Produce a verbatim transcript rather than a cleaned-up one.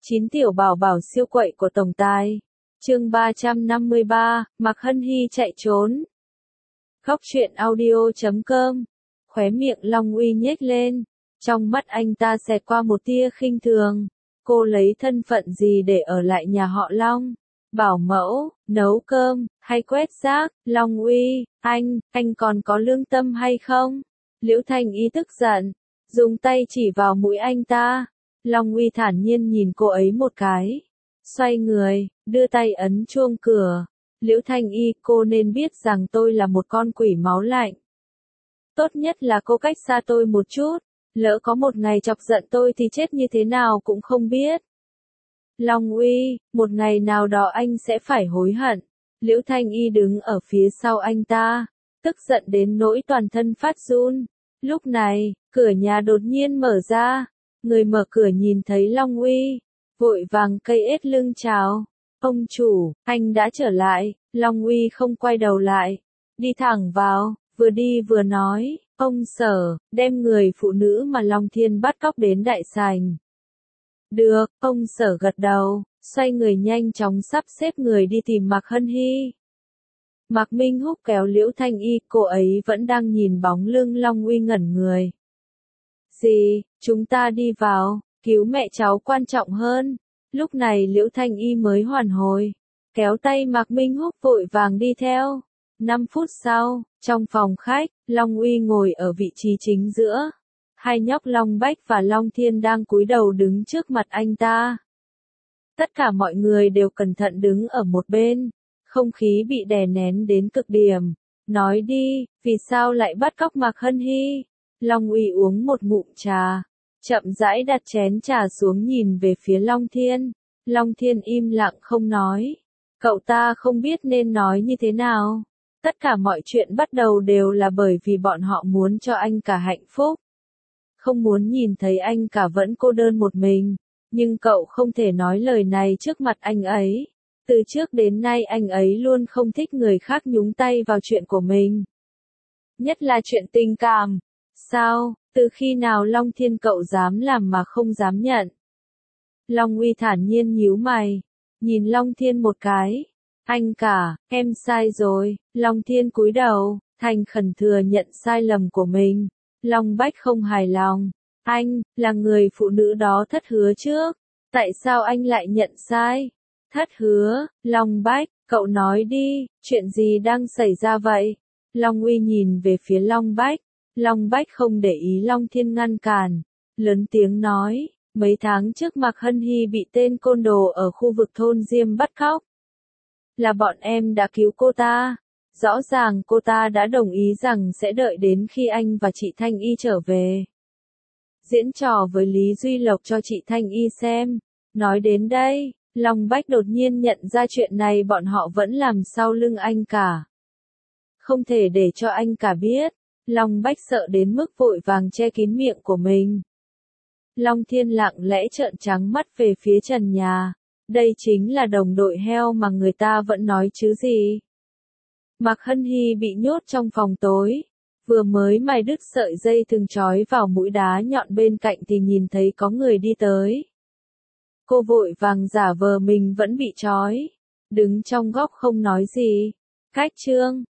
Chín tiểu bảo bảo siêu quậy của tổng tài. Chương ba trăm năm mươi ba, Mạc Hân Hy chạy trốn. Góc truyện audio chấm com. Khóe miệng Long Uy nhếch lên, trong mắt anh ta xẹt qua một tia khinh thường. Cô lấy thân phận gì để ở lại nhà họ Long? Bảo mẫu, nấu cơm, hay quét rác? Long Uy, anh, anh còn có lương tâm hay không? Liễu Thanh Y tức giận, dùng tay chỉ vào mũi anh ta. Long Uy thản nhiên nhìn cô ấy một cái, xoay người, đưa tay ấn chuông cửa. Liễu Thanh Y, cô nên biết rằng tôi là một con quỷ máu lạnh. Tốt nhất là cô cách xa tôi một chút, lỡ có một ngày chọc giận tôi thì chết như thế nào cũng không biết. Long Uy, một ngày nào đó anh sẽ phải hối hận. Liễu Thanh Y đứng ở phía sau anh ta, tức giận đến nỗi toàn thân phát run. Lúc này, cửa nhà đột nhiên mở ra. Người mở cửa nhìn thấy Long Uy, vội vàng cây ết lưng chào. Ông chủ, anh đã trở lại. Long Uy không quay đầu lại, đi thẳng vào, vừa đi vừa nói, ông Sở, đem người phụ nữ mà Long Thiên bắt cóc đến đại sảnh. Được, ông Sở gật đầu, xoay người nhanh chóng sắp xếp người đi tìm Mạc Hân Hy. Mạc Minh Húc kéo Liễu Thanh Y, cô ấy vẫn đang nhìn bóng lưng Long Uy ngẩn người. Gì, chúng ta đi vào, cứu mẹ cháu quan trọng hơn. Lúc này Liễu Thanh Y mới hoàn hồi, kéo tay Mạc Minh Húc vội vàng đi theo. Năm phút sau, trong phòng khách, Long Uy ngồi ở vị trí chính giữa. Hai nhóc Long Bách và Long Thiên đang cúi đầu đứng trước mặt anh ta. Tất cả mọi người đều cẩn thận đứng ở một bên, không khí bị đè nén đến cực điểm. Nói đi, vì sao lại bắt cóc Mạc Hân Hy? Long Uy uống một ngụm trà, chậm rãi đặt chén trà xuống nhìn về phía Long Thiên. Long Thiên im lặng không nói. Cậu ta không biết nên nói như thế nào. Tất cả mọi chuyện bắt đầu đều là bởi vì bọn họ muốn cho anh cả hạnh phúc. Không muốn nhìn thấy anh cả vẫn cô đơn một mình. Nhưng cậu không thể nói lời này trước mặt anh ấy. Từ trước đến nay anh ấy luôn không thích người khác nhúng tay vào chuyện của mình. Nhất là chuyện tình cảm. Sao, từ khi nào Long Thiên cậu dám làm mà không dám nhận? Long Uy thản nhiên nhíu mày, nhìn Long Thiên một cái. Anh cả, em sai rồi. Long Thiên cúi đầu, thành khẩn thừa nhận sai lầm của mình. Long Bách không hài lòng. Anh, là người phụ nữ đó thất hứa trước. Tại sao anh lại nhận sai? Thất hứa, Long Bách, cậu nói đi, chuyện gì đang xảy ra vậy? Long Uy nhìn về phía Long Bách. Long Bách không để ý Long Thiên ngăn cản, lớn tiếng nói, mấy tháng trước Mạc Hân Hy bị tên côn đồ ở khu vực thôn Diêm bắt cóc. Là bọn em đã cứu cô ta. Rõ ràng cô ta đã đồng ý rằng sẽ đợi đến khi anh và chị Thanh Y trở về. Diễn trò với Lý Duy Lộc cho chị Thanh Y xem. Nói đến đây, Long Bách đột nhiên nhận ra chuyện này bọn họ vẫn làm sau lưng anh cả. Không thể để cho anh cả biết. Long Bách sợ đến mức vội vàng che kín miệng của mình. Long Thiên lặng lẽ trợn trắng mắt về phía trần nhà. Đây chính là đồng đội heo mà người ta vẫn nói chứ gì. Mạc Hân Hy bị nhốt trong phòng tối. Vừa mới mài đứt sợi dây thừng trói vào mũi đá nhọn bên cạnh thì nhìn thấy có người đi tới. Cô vội vàng giả vờ mình vẫn bị trói. Đứng trong góc không nói gì. Cách chương.